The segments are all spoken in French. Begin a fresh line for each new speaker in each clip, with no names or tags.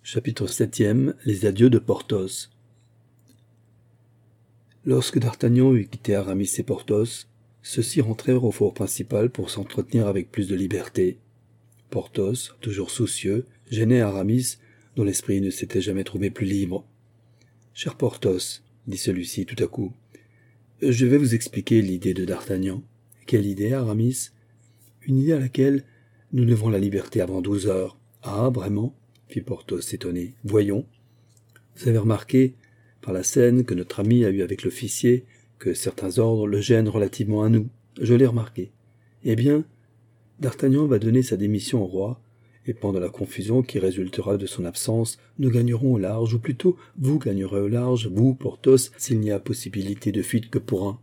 Chapitre 7e. Les adieux de Porthos. Lorsque d'Artagnan eut quitté Aramis et Porthos, ceux-ci rentrèrent au fort principal pour s'entretenir avec plus de liberté. Porthos, toujours soucieux, gênait Aramis, dont l'esprit ne s'était jamais trouvé plus libre. « Cher Porthos, dit celui-ci tout à coup, je vais vous expliquer l'idée de d'Artagnan. »« Quelle idée, Aramis ?»« Une idée à laquelle nous devons la liberté avant 12 heures. »« Ah, vraiment ?» fit Porthos étonné. « Voyons. Vous avez remarqué, par la scène que notre ami a eue avec l'officier, que certains ordres le gênent relativement à nous. Je l'ai remarqué. Eh bien, d'Artagnan va donner sa démission au roi, et pendant la confusion qui résultera de son absence, nous gagnerons au large, ou plutôt, vous gagnerez au large, vous, Porthos, s'il n'y a possibilité de fuite que pour un. »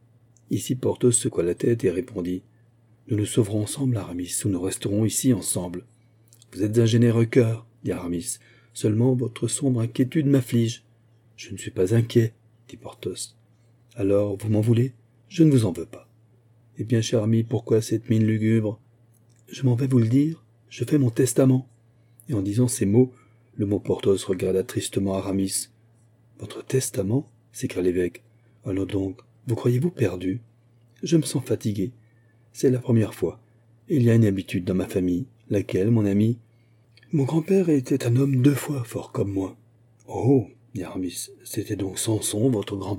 Ici Porthos secoua la tête et répondit. « Nous nous sauverons ensemble, Aramis, ou nous resterons ici ensemble. »« Vous êtes un généreux cœur, » dit Aramis. « Seulement votre sombre inquiétude m'afflige. »« Je ne suis pas inquiet, » dit Porthos. « Alors, vous m'en voulez ? Je ne vous en veux pas. »« Eh bien, cher ami, pourquoi cette mine lugubre ? » ?»« Je m'en vais vous le dire. Je fais mon testament. » Et en disant ces mots, le mot Porthos regarda tristement Aramis. « Votre testament ?» s'écria l'évêque. « Allons donc, vous croyez-vous perdu ? Je me sens fatigué. C'est la première fois. Il y a une habitude dans ma famille. Laquelle, mon ami ? Mon grand-père était un homme 2 fois fort comme moi. »« Oh !» dit Aramis. « C'était donc Samson, votre grand-père ? » ?»«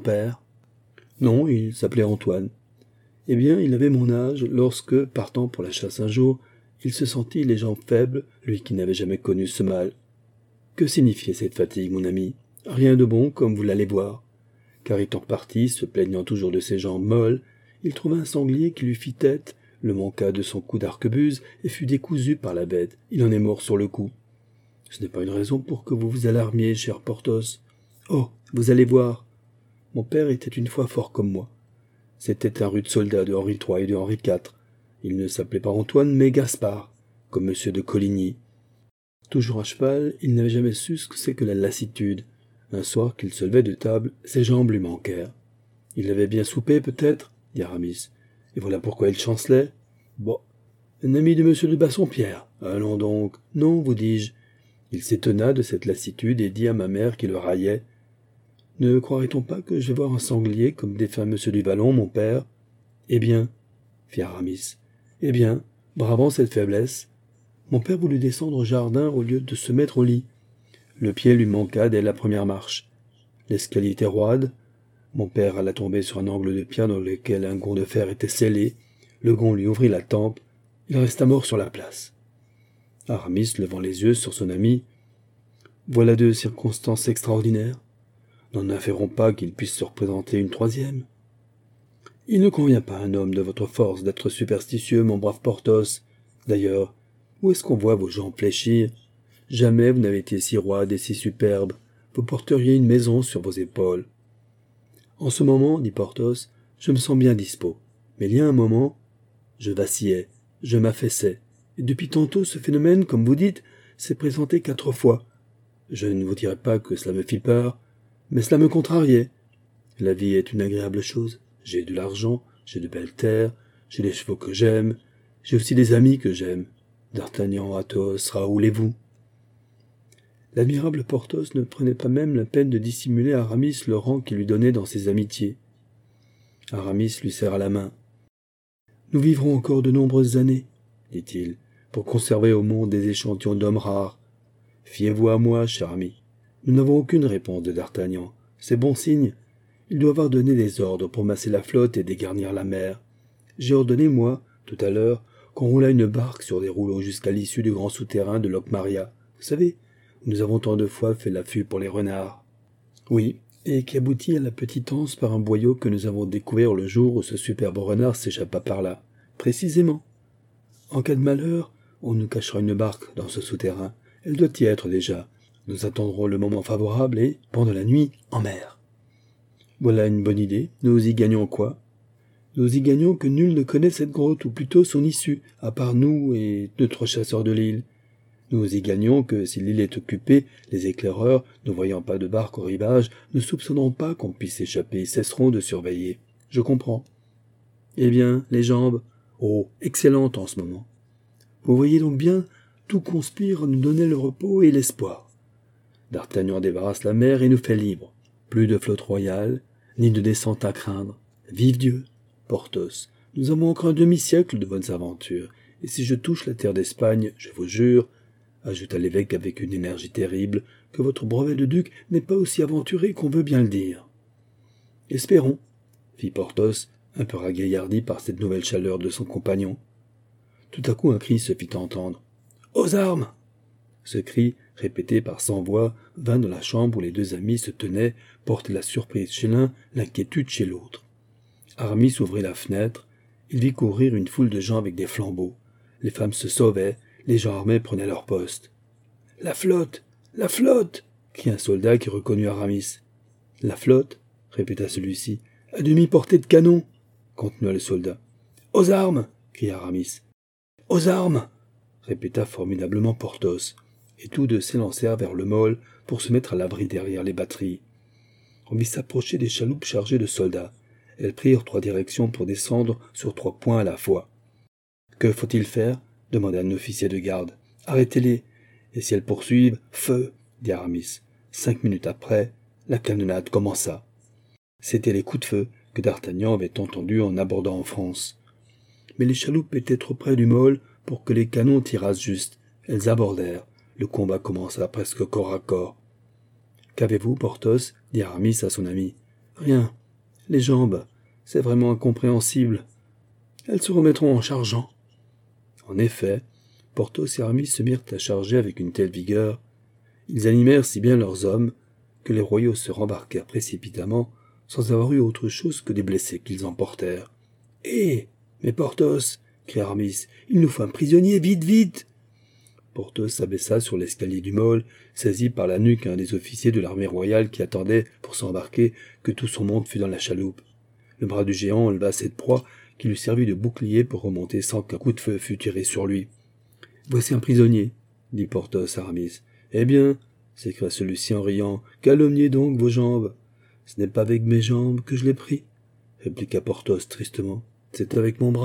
Non, il s'appelait Antoine. » « Eh bien, il avait mon âge lorsque, partant pour la chasse un jour, il se sentit les jambes faibles, lui qui n'avait jamais connu ce mal. Que signifiait cette fatigue, mon ami ? Rien de bon, comme vous l'allez voir. Car étant parti, se plaignant toujours de ses jambes molles, il trouva un sanglier qui lui fit tête, le manqua de son coup d'arquebuse et fut décousu par la bête. Il en est mort sur le coup. Ce n'est pas une raison pour que vous vous alarmiez, cher Porthos. Oh, vous allez voir. Mon père était une fois fort comme moi. C'était un rude soldat de Henri III et de Henri IV. Il ne s'appelait pas Antoine, mais Gaspard, comme monsieur de Coligny. Toujours à cheval, il n'avait jamais su ce que c'est que la lassitude. Un soir qu'il se levait de table, ses jambes lui manquèrent. Il avait bien soupé, peut-être, dit Aramis. Et voilà pourquoi il chancelait. Bon, un ami de monsieur de Bassompierre. Allons donc. Non, vous dis-je. Il s'étonna de cette lassitude et dit à ma mère qui le raillait. Ne croirait-on pas que je vais voir un sanglier comme défunt monsieur du Vallon, mon père ? Eh bien, fit Aramis. Eh bien, bravant cette faiblesse, mon père voulut descendre au jardin au lieu de se mettre au lit. Le pied lui manqua dès la première marche. L'escalier était roide. Mon père alla tomber sur un angle de pierre dans lequel un gond de fer était scellé. Le gond lui ouvrit la tempe. Il resta mort sur la place. Aramis, levant les yeux sur son ami, « Voilà 2 circonstances extraordinaires. N'en inférons pas qu'il puisse se représenter une 3e. Il ne convient pas à un homme de votre force d'être superstitieux, mon brave Porthos. D'ailleurs, où est-ce qu'on voit vos jambes fléchir ? Jamais vous n'avez été si roide et si superbe. Vous porteriez une maison sur vos épaules. »« En ce moment, dit Porthos, je me sens bien dispos. Mais il y a un moment, je vacillais, je m'affaissais. Et depuis tantôt, ce phénomène, comme vous dites, s'est présenté 4 fois. Je ne vous dirai pas que cela me fit peur, mais cela me contrariait. La vie est une agréable chose. J'ai de l'argent, j'ai de belles terres, j'ai des chevaux que j'aime, j'ai aussi des amis que j'aime. D'Artagnan, Athos, Raoul et vous. » L'admirable Porthos ne prenait pas même la peine de dissimuler à Aramis le rang qu'il lui donnait dans ses amitiés. Aramis lui serra la main. « Nous vivrons encore de nombreuses années, dit-il, pour conserver au monde des échantillons d'hommes rares. Fiez-vous à moi, cher ami. Nous n'avons aucune réponse de d'Artagnan. C'est bon signe. Il doit avoir donné des ordres pour masser la flotte et dégarnir la mer. J'ai ordonné, moi, tout à l'heure, qu'on roulât une barque sur des rouleaux jusqu'à l'issue du grand souterrain de Locmaria. Vous savez, où nous avons tant de fois fait l'affût pour les renards. Oui, et qui aboutit à la petite anse par un boyau que nous avons découvert le jour où ce superbe renard s'échappa par là. Précisément. En cas de malheur, on nous cachera une barque dans ce souterrain. Elle doit y être déjà. Nous attendrons le moment favorable et, pendant la nuit, en mer. Voilà une bonne idée. Nous y gagnons quoi ? Nous y gagnons que nul ne connaît cette grotte, ou plutôt son issue, à part nous et 2-3 chasseurs de l'île. Nous y gagnons que, si l'île est occupée, les éclaireurs, ne voyant pas de barque au rivage, ne soupçonneront pas qu'on puisse échapper et cesseront de surveiller. Je comprends. Eh bien, les jambes ? Oh, excellentes en ce moment. Vous voyez donc bien, tout conspire à nous donner le repos et l'espoir. D'Artagnan débarrasse la mer et nous fait libre. Plus de flotte royale, ni de descente à craindre. Vive Dieu! Porthos, nous avons encore un demi-siècle de bonnes aventures, et si je touche la terre d'Espagne, je vous jure, ajouta l'évêque avec une énergie terrible, que votre brevet de duc n'est pas aussi aventuré qu'on veut bien le dire. Espérons, fit Porthos, un peu ragaillardi par cette nouvelle chaleur de son compagnon. Tout à coup un cri se fit entendre. « Aux armes !» Ce cri, répété par 100 voix, vint dans la chambre où les deux amis se tenaient, porter la surprise chez l'un, l'inquiétude chez l'autre. Aramis ouvrit la fenêtre, il vit courir une foule de gens avec des flambeaux. Les femmes se sauvaient, les gens armés prenaient leur poste. « La flotte! La flotte !» cria un soldat qui reconnut Aramis. « La flotte ?» répéta celui-ci. « À demi-portée de canon !» continua le soldat. « Aux armes !» cria Aramis. « Aux armes !» répéta formidablement Porthos, et tous deux s'élancèrent vers le môle pour se mettre à l'abri derrière les batteries. On vit s'approcher des chaloupes chargées de soldats. Elles prirent 3 directions pour descendre sur 3 points à la fois. « Que faut-il faire » demanda un officier de garde. « Arrêtez-les, et si elles poursuivent, feu !» dit Aramis. 5 minutes après, la canonnade commença. C'étaient les coups de feu que d'Artagnan avait entendus en abordant en France. Mais les chaloupes étaient trop près du môle pour que les canons tirassent juste. Elles abordèrent. Le combat commença presque corps à corps. « Qu'avez-vous, Porthos » dit Aramis à son ami. « Rien. Les jambes. C'est vraiment incompréhensible. Elles se remettront en chargeant. » En effet, Porthos et Aramis se mirent à charger avec une telle vigueur. Ils animèrent si bien leurs hommes que les royaux se rembarquèrent précipitamment sans avoir eu autre chose que des blessés qu'ils emportèrent. « Hé, mais Porthos !» cria Aramis. « Il nous faut un prisonnier, vite, vite !» Porthos s'abaissa sur l'escalier du môle, saisi par la nuque un des officiers de l'armée royale qui attendait, pour s'embarquer, que tout son monde fût dans la chaloupe. Le bras du géant enleva cette proie qui lui servit de bouclier pour remonter sans qu'un coup de feu fût tiré sur lui. « Voici un prisonnier, » dit Porthos à Aramis. « Eh bien, » s'écria celui-ci en riant, « calomniez donc vos jambes. »« Ce n'est pas avec mes jambes que je l'ai pris, » répliqua Porthos tristement. « C'est avec mon bras. »